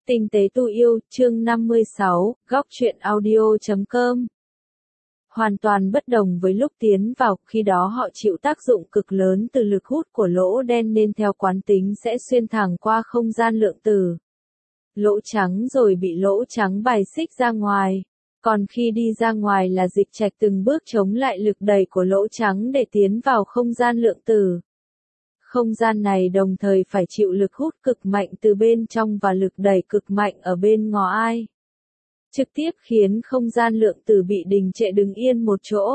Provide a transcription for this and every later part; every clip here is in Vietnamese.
Tinh tế tu yêu, chương 56, góc truyện audio.com. Hoàn toàn bất đồng với lúc tiến vào, khi đó họ chịu tác dụng cực lớn từ lực hút của lỗ đen nên theo quán tính sẽ xuyên thẳng qua không gian lượng tử. Lỗ trắng rồi bị lỗ trắng bài xích ra ngoài. Còn khi đi ra ngoài là dịch trạch từng bước chống lại lực đẩy của lỗ trắng để tiến vào không gian lượng tử. Không gian này đồng thời phải chịu lực hút cực mạnh từ bên trong và lực đẩy cực mạnh ở bên ngoài. Trực tiếp khiến không gian lượng tử bị đình trệ đứng yên một chỗ.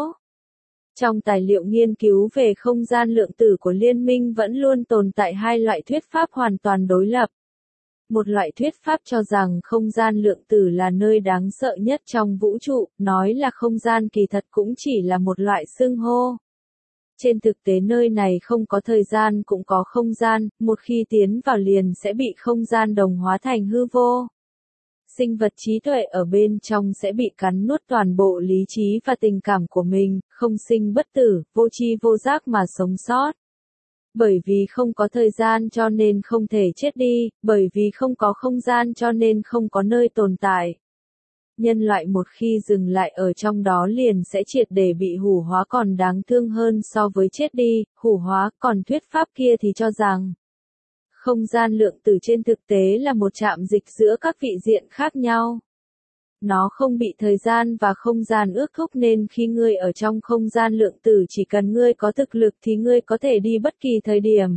Trong tài liệu nghiên cứu về không gian lượng tử của liên minh vẫn luôn tồn tại hai loại thuyết pháp hoàn toàn đối lập. Một loại thuyết pháp cho rằng không gian lượng tử là nơi đáng sợ nhất trong vũ trụ, nói là không gian kỳ thật cũng chỉ là một loại xưng hô. Trên thực tế nơi này không có thời gian cũng có không gian, một khi tiến vào liền sẽ bị không gian đồng hóa thành hư vô. Sinh vật trí tuệ ở bên trong sẽ bị cắn nuốt toàn bộ lý trí và tình cảm của mình, không sinh bất tử, vô tri vô giác mà sống sót. Bởi vì không có thời gian cho nên không thể chết đi, bởi vì không có không gian cho nên không có nơi tồn tại. Nhân loại một khi dừng lại ở trong đó liền sẽ triệt để bị hủ hóa, còn đáng thương hơn so với chết đi, hủ hóa. Còn thuyết pháp kia thì cho rằng không gian lượng tử trên thực tế là một trạm dịch giữa các vị diện khác nhau. Nó không bị thời gian và không gian ước thúc nên khi ngươi ở trong không gian lượng tử chỉ cần ngươi có thực lực thì ngươi có thể đi bất kỳ thời điểm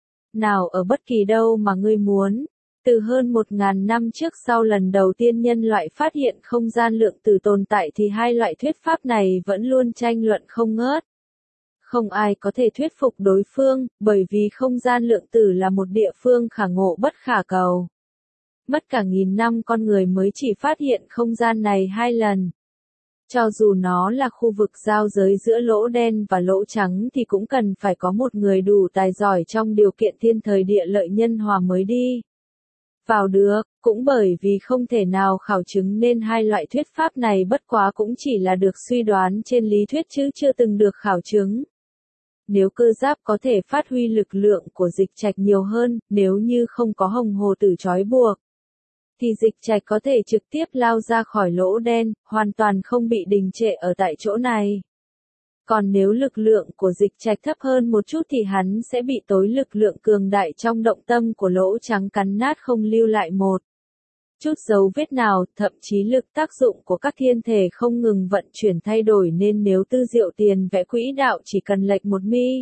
nào ở bất kỳ đâu mà ngươi muốn. Từ hơn 1.000 năm trước sau lần đầu tiên nhân loại phát hiện không gian lượng tử tồn tại thì hai loại thuyết pháp này vẫn luôn tranh luận không ngớt. Không ai có thể thuyết phục đối phương, bởi vì không gian lượng tử là một địa phương khả ngộ bất khả cầu. Mất cả 1000 năm con người mới chỉ phát hiện không gian này 2 lần. Cho dù nó là khu vực giao giới giữa lỗ đen và lỗ trắng thì cũng cần phải có một người đủ tài giỏi trong điều kiện thiên thời địa lợi nhân hòa mới đi vào được. Cũng bởi vì không thể nào khảo chứng nên hai loại thuyết pháp này bất quá cũng chỉ là được suy đoán trên lý thuyết chứ chưa từng được khảo chứng. Nếu cơ giáp có thể phát huy lực lượng của dịch trạch nhiều hơn, nếu như không có hồng hồ tử trói buộc, thì dịch trạch có thể trực tiếp lao ra khỏi lỗ đen, hoàn toàn không bị đình trệ ở tại chỗ này. Còn nếu lực lượng của dịch trạch thấp hơn một chút thì hắn sẽ bị tối lực lượng cường đại trong động tâm của lỗ trắng cắn nát không lưu lại một chút dấu vết nào, thậm chí lực tác dụng của các thiên thể không ngừng vận chuyển thay đổi nên nếu Tư Diệu Tiền vẽ quỹ đạo chỉ cần lệch 1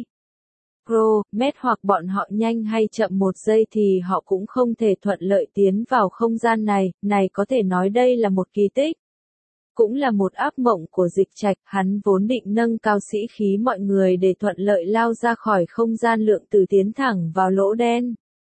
mét hoặc bọn họ nhanh hay chậm 1 giây thì họ cũng không thể thuận lợi tiến vào không gian này có thể nói đây là một kỳ tích. Cũng là một ác mộng của dịch trạch, hắn vốn định nâng cao sĩ khí mọi người để thuận lợi lao ra khỏi không gian lượng tử tiến thẳng vào lỗ đen.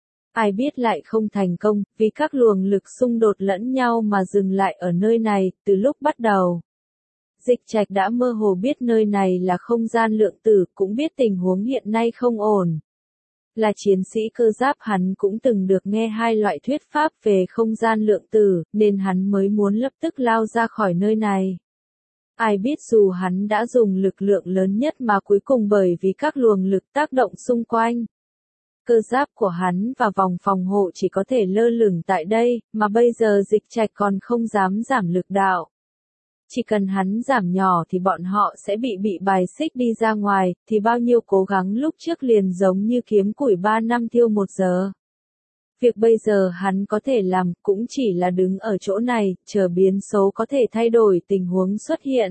Ai biết lại không thành công, vì các luồng lực xung đột lẫn nhau mà dừng lại ở nơi này. Từ lúc bắt đầu, dịch trạch đã mơ hồ biết nơi này là không gian lượng tử, cũng biết tình huống hiện nay không ổn. Là chiến sĩ cơ giáp hắn cũng từng được nghe hai loại thuyết pháp về không gian lượng tử, nên hắn mới muốn lập tức lao ra khỏi nơi này. Ai biết dù hắn đã dùng lực lượng lớn nhất mà cuối cùng bởi vì các luồng lực tác động xung quanh, cơ giáp của hắn và vòng phòng hộ chỉ có thể lơ lửng tại đây, mà bây giờ dịch trạch còn không dám giảm lực đạo. Chỉ cần hắn giảm nhỏ thì bọn họ sẽ bị bài xích đi ra ngoài, thì bao nhiêu cố gắng lúc trước liền giống như kiếm củi 3 năm thiêu 1 giờ. Việc bây giờ hắn có thể làm cũng chỉ là đứng ở chỗ này, chờ biến số có thể thay đổi tình huống xuất hiện.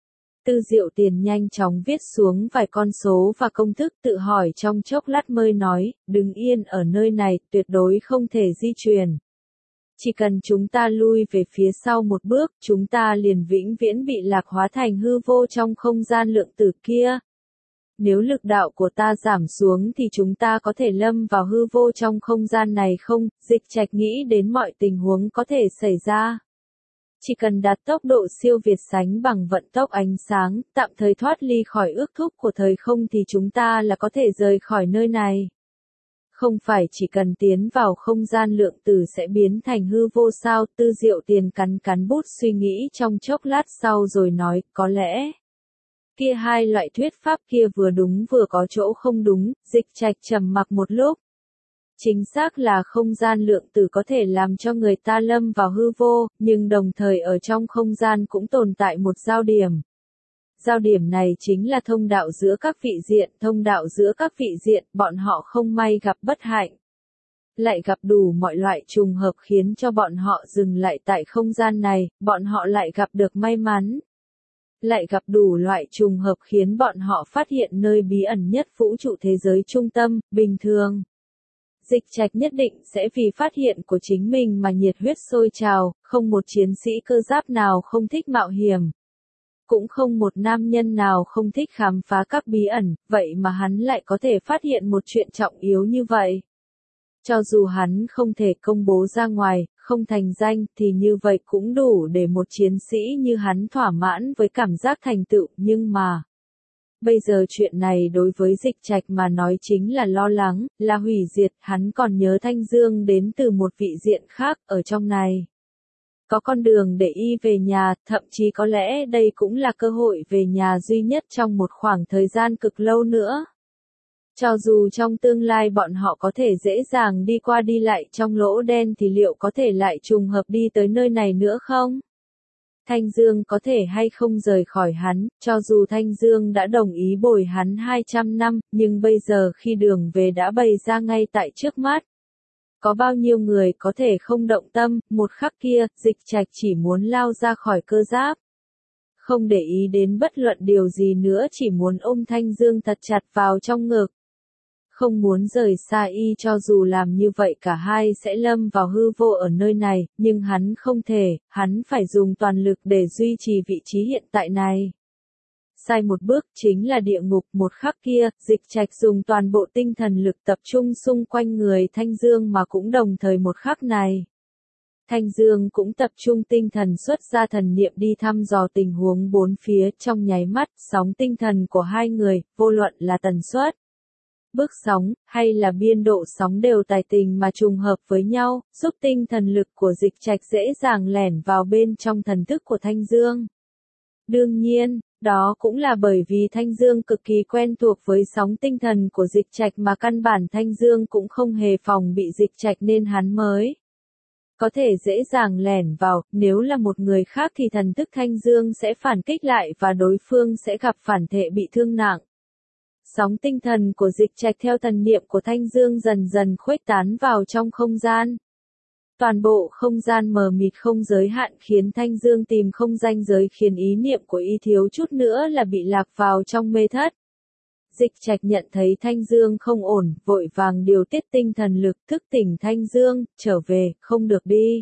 Tư Diệu Tiền nhanh chóng viết xuống vài con số và công thức tự hỏi trong chốc lát mới nói, đứng yên ở nơi này, tuyệt đối không thể di chuyển. Chỉ cần chúng ta lui về phía sau một bước, chúng ta liền vĩnh viễn bị lạc hóa thành hư vô trong không gian lượng tử kia. Nếu lực đạo của ta giảm xuống thì chúng ta có thể lâm vào hư vô trong không gian này không? Dịch trạch nghĩ đến mọi tình huống có thể xảy ra. Chỉ cần đạt tốc độ siêu việt sánh bằng vận tốc ánh sáng, tạm thời thoát ly khỏi ước thúc của thời không thì chúng ta là có thể rời khỏi nơi này. Không phải chỉ cần tiến vào không gian lượng tử sẽ biến thành hư vô sao? Tư Diệu Tiền cắn bút suy nghĩ trong chốc lát sau rồi nói, có lẽ kia hai loại thuyết pháp kia vừa đúng vừa có chỗ không đúng. Dịch trạch trầm mặc một lúc. Chính xác là không gian lượng tử có thể làm cho người ta lâm vào hư vô, nhưng đồng thời ở trong không gian cũng tồn tại một giao điểm. Giao điểm này chính là thông đạo giữa các vị diện, thông đạo giữa các vị diện, bọn họ không may gặp bất hạnh. Lại gặp đủ mọi loại trùng hợp khiến cho bọn họ dừng lại tại không gian này, bọn họ lại gặp được may mắn. Lại gặp đủ loại trùng hợp khiến bọn họ phát hiện nơi bí ẩn nhất vũ trụ thế giới trung tâm, bình thường. Dịch Trạch nhất định sẽ vì phát hiện của chính mình mà nhiệt huyết sôi trào, không một chiến sĩ cơ giáp nào không thích mạo hiểm. Cũng không một nam nhân nào không thích khám phá các bí ẩn, vậy mà hắn lại có thể phát hiện một chuyện trọng yếu như vậy. Cho dù hắn không thể công bố ra ngoài, không thành danh thì như vậy cũng đủ để một chiến sĩ như hắn thỏa mãn với cảm giác thành tựu, nhưng mà bây giờ chuyện này đối với Dịch Trạch mà nói chính là lo lắng, là hủy diệt, hắn còn nhớ Thanh Dương đến từ một vị diện khác, ở trong này. Có con đường để y về nhà, thậm chí có lẽ đây cũng là cơ hội về nhà duy nhất trong một khoảng thời gian cực lâu nữa. Cho dù trong tương lai bọn họ có thể dễ dàng đi qua đi lại trong lỗ đen thì liệu có thể lại trùng hợp đi tới nơi này nữa không? Thanh Dương có thể hay không rời khỏi hắn, cho dù Thanh Dương đã đồng ý bồi hắn 200 năm, nhưng bây giờ khi đường về đã bày ra ngay tại trước mắt. Có bao nhiêu người có thể không động tâm, một khắc kia, Dịch Trạch chỉ muốn lao ra khỏi cơ giáp. Không để ý đến bất luận điều gì nữa, chỉ muốn ôm Thanh Dương thật chặt vào trong ngực. Không muốn rời xa y, cho dù làm như vậy cả hai sẽ lâm vào hư vô ở nơi này, nhưng hắn không thể, hắn phải dùng toàn lực để duy trì vị trí hiện tại này. Sai một bước chính là địa ngục, một khắc kia, Dịch Trạch dùng toàn bộ tinh thần lực tập trung xung quanh người Thanh Dương mà cũng đồng thời một khắc này. Thanh Dương cũng tập trung tinh thần xuất ra thần niệm đi thăm dò tình huống bốn phía, trong nháy mắt, sóng tinh thần của hai người, vô luận là tần suất, bước sóng, hay là biên độ sóng đều tài tình mà trùng hợp với nhau, giúp tinh thần lực của Dịch Trạch dễ dàng lẻn vào bên trong thần thức của Thanh Dương. Đương nhiên, đó cũng là bởi vì Thanh Dương cực kỳ quen thuộc với sóng tinh thần của Dịch Trạch mà căn bản Thanh Dương cũng không hề phòng bị Dịch Trạch nên hắn mới có thể dễ dàng lẻn vào, nếu là một người khác thì thần thức Thanh Dương sẽ phản kích lại và đối phương sẽ gặp phản thể bị thương nặng. Sóng tinh thần của Dịch Trạch theo thần niệm của Thanh Dương dần dần khuếch tán vào trong không gian. Toàn bộ không gian mờ mịt không giới hạn khiến Thanh Dương tìm không ranh giới, khiến ý niệm của y thiếu chút nữa là bị lạc vào trong mê thất. Dịch Trạch nhận thấy Thanh Dương không ổn, vội vàng điều tiết tinh thần lực thức tỉnh Thanh Dương, trở về, không được đi.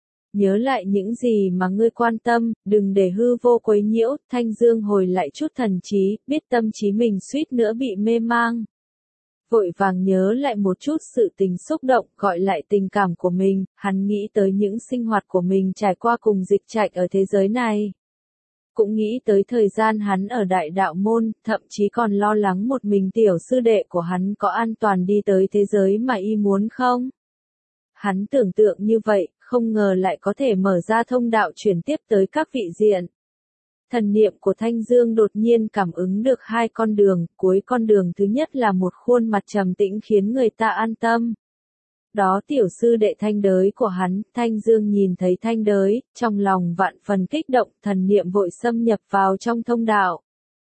Nhớ lại những gì mà ngươi quan tâm, đừng để hư vô quấy nhiễu. Thanh Dương hồi lại chút thần trí, biết tâm trí mình suýt nữa bị mê mang. Vội vàng nhớ lại một chút sự tình xúc động, gọi lại tình cảm của mình, hắn nghĩ tới những sinh hoạt của mình trải qua cùng Dịch Trạch ở thế giới này. Cũng nghĩ tới thời gian hắn ở Đại Đạo Môn, thậm chí còn lo lắng một mình tiểu sư đệ của hắn có an toàn đi tới thế giới mà y muốn không. Hắn tưởng tượng như vậy, không ngờ lại có thể mở ra thông đạo chuyển tiếp tới các vị diện. Thần niệm của Thanh Dương đột nhiên cảm ứng được hai con đường, cuối con đường thứ nhất là một khuôn mặt trầm tĩnh khiến người ta an tâm. Đó tiểu sư đệ Thanh Đới của hắn, Thanh Dương nhìn thấy Thanh Đới, trong lòng vạn phần kích động, thần niệm vội xâm nhập vào trong thông đạo.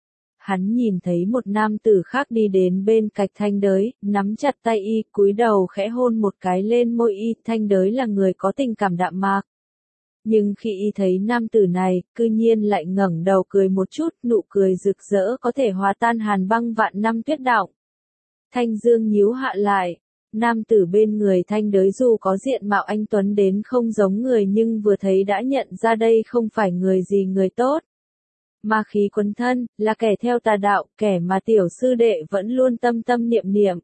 Hắn nhìn thấy một nam tử khác đi đến bên cạnh Thanh Đới, nắm chặt tay y, cúi đầu khẽ hôn một cái lên môi y. Thanh Đới là người có tình cảm đạm mạc. Nhưng khi y thấy nam tử này, cư nhiên lại ngẩng đầu cười một chút, nụ cười rực rỡ có thể hòa tan hàn băng vạn năm tuyết động. Thanh Dương nhíu hạ lại. Nam tử bên người Thanh Đới dù có diện mạo anh tuấn đến không giống người nhưng vừa thấy đã nhận ra đây không phải người gì người tốt. Ma khí quấn thân, là kẻ theo tà đạo, kẻ mà tiểu sư đệ vẫn luôn tâm tâm niệm niệm.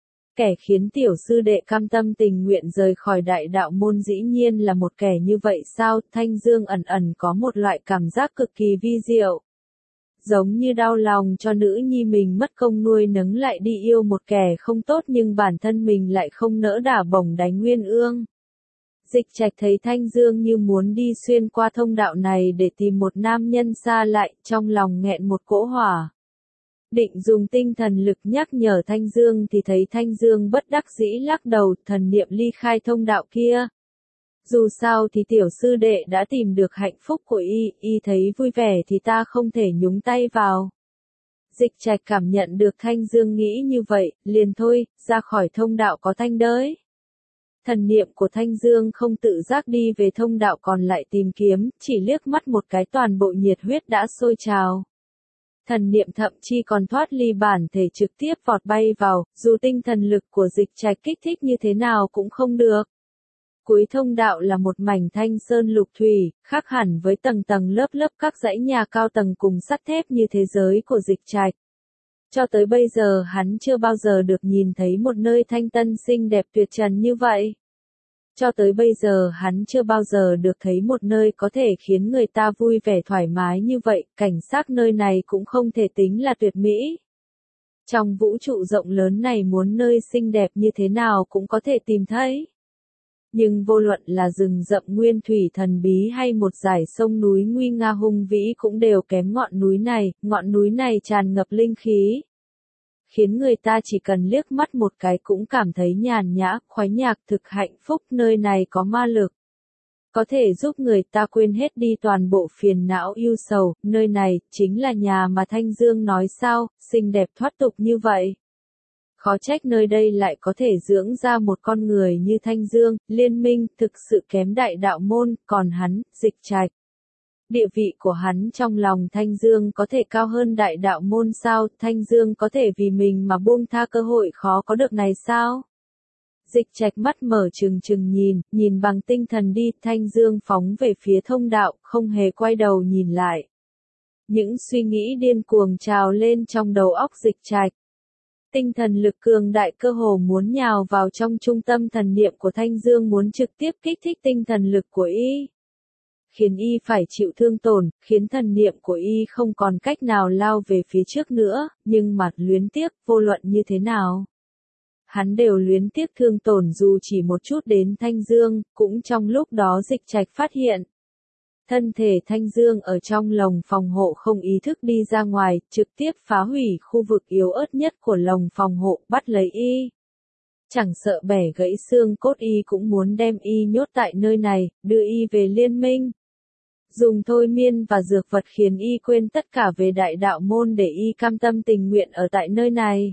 Kẻ khiến tiểu sư đệ cam tâm tình nguyện rời khỏi Đại Đạo Môn dĩ nhiên là một kẻ như vậy sao? Thanh Dương ẩn ẩn có một loại cảm giác cực kỳ vi diệu. Giống như đau lòng cho nữ nhi mình mất công nuôi nấng lại đi yêu một kẻ không tốt nhưng bản thân mình lại không nỡ đả bổng đánh nguyên ương. Dịch Trạch thấy Thanh Dương như muốn đi xuyên qua thông đạo này để tìm một nam nhân xa lại, trong lòng nghẹn một cỗ hỏa. Định dùng tinh thần lực nhắc nhở Thanh Dương thì thấy Thanh Dương bất đắc dĩ lắc đầu, thần niệm ly khai thông đạo kia. Dù sao thì tiểu sư đệ đã tìm được hạnh phúc của y thấy vui vẻ thì ta không thể nhúng tay vào. Dịch Trạch cảm nhận được Thanh Dương nghĩ như vậy, liền thôi, ra khỏi thông đạo có thanh đới. Thần niệm của Thanh Dương không tự giác đi về thông đạo còn lại tìm kiếm, chỉ liếc mắt một cái toàn bộ nhiệt huyết đã sôi trào. Thần niệm thậm chí còn thoát ly bản thể trực tiếp vọt bay vào, dù tinh thần lực của Dịch Trạch kích thích như thế nào cũng không được. Cuối thông đạo là một mảnh thanh sơn lục thủy, khác hẳn với tầng tầng lớp lớp các dãy nhà cao tầng cùng sắt thép như thế giới của Dịch Trạch. Cho tới bây giờ hắn chưa bao giờ được nhìn thấy một nơi thanh tân xinh đẹp tuyệt trần như vậy. Cho tới bây giờ hắn chưa bao giờ được thấy một nơi có thể khiến người ta vui vẻ thoải mái như vậy, cảnh sắc nơi này cũng không thể tính là tuyệt mỹ. Trong vũ trụ rộng lớn này muốn nơi xinh đẹp như thế nào cũng có thể tìm thấy. Nhưng vô luận là rừng rậm nguyên thủy thần bí hay một dải sông núi nguy nga hùng vĩ cũng đều kém ngọn núi này tràn ngập linh khí. Khiến người ta chỉ cần liếc mắt một cái cũng cảm thấy nhàn nhã, khoái nhạc thực hạnh phúc, nơi này có ma lực. Có thể giúp người ta quên hết đi toàn bộ phiền não ưu sầu, nơi này chính là nhà mà Thanh Dương nói sao, xinh đẹp thoát tục như vậy. Khó trách nơi đây lại có thể dưỡng ra một con người như Thanh Dương, Liên Minh, thực sự kém Đại Đạo Môn, còn hắn, Dịch Trạch. Địa vị của hắn trong lòng Thanh Dương có thể cao hơn Đại Đạo Môn sao, Thanh Dương có thể vì mình mà buông tha cơ hội khó có được này sao? Dịch Trạch mắt mở trừng trừng nhìn bằng tinh thần đi, Thanh Dương phóng về phía thông đạo, không hề quay đầu nhìn lại. Những suy nghĩ điên cuồng trào lên trong đầu óc Dịch Trạch. Tinh thần lực cường đại cơ hồ muốn nhào vào trong trung tâm thần niệm của Thanh Dương, muốn trực tiếp kích thích tinh thần lực của y. Khiến y phải chịu thương tổn, khiến thần niệm của y không còn cách nào lao về phía trước nữa, nhưng mà luyến tiếc, vô luận như thế nào. Hắn đều luyến tiếc thương tổn dù chỉ một chút đến Thanh Dương, cũng trong lúc đó Dịch Trạch phát hiện. Thân thể Thanh Dương ở trong lồng phòng hộ không ý thức đi ra ngoài, trực tiếp phá hủy khu vực yếu ớt nhất của lồng phòng hộ, bắt lấy y. Chẳng sợ bẻ gãy xương cốt y cũng muốn đem y nhốt tại nơi này, đưa y về Liên Minh. Dùng thôi miên và dược vật khiến y quên tất cả về Đại Đạo Môn để y cam tâm tình nguyện ở tại nơi này.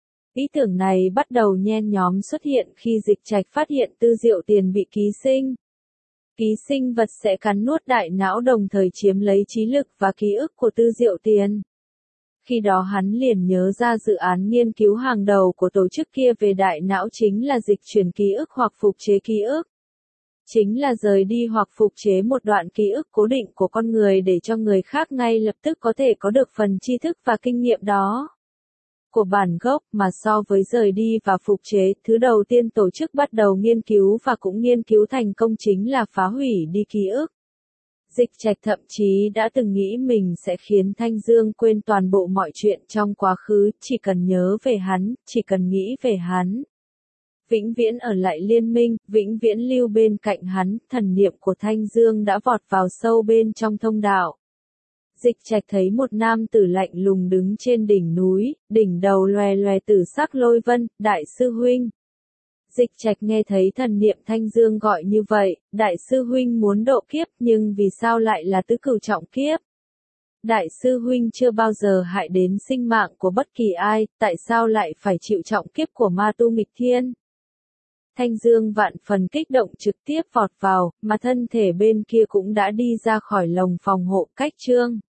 Ý tưởng này bắt đầu nhen nhóm xuất hiện khi Dịch Trạch phát hiện Tư Diệu Tiền bị ký sinh. Ký sinh vật sẽ cắn nuốt đại não đồng thời chiếm lấy trí lực và ký ức của Tư Diệu Tiền. Khi đó hắn liền nhớ ra dự án nghiên cứu hàng đầu của tổ chức kia về đại não chính là dịch chuyển ký ức hoặc phục chế ký ức. Chính là rời đi hoặc phục chế một đoạn ký ức cố định của con người để cho người khác ngay lập tức có thể có được phần tri thức và kinh nghiệm đó. Của bản gốc mà so với rời đi và phục chế, thứ đầu tiên tổ chức bắt đầu nghiên cứu và cũng nghiên cứu thành công chính là phá hủy đi ký ức. Dịch Trạch thậm chí đã từng nghĩ mình sẽ khiến Thanh Dương quên toàn bộ mọi chuyện trong quá khứ, chỉ cần nhớ về hắn, chỉ cần nghĩ về hắn. Vĩnh viễn ở lại Liên Minh, vĩnh viễn lưu bên cạnh hắn, thần niệm của Thanh Dương đã vọt vào sâu bên trong thông đạo. Dịch Trạch thấy một nam tử lạnh lùng đứng trên đỉnh núi, đỉnh đầu loè loè tử sắc lôi vân, đại sư huynh. Dịch Trạch nghe thấy thần niệm Thanh Dương gọi như vậy, đại sư huynh muốn độ kiếp nhưng vì sao lại là tứ cửu trọng kiếp? Đại sư huynh chưa bao giờ hại đến sinh mạng của bất kỳ ai, tại sao lại phải chịu trọng kiếp của ma tu nghịch thiên? Thanh Dương vạn phần kích động trực tiếp vọt vào, mà thân thể bên kia cũng đã đi ra khỏi lồng phòng hộ cách trương.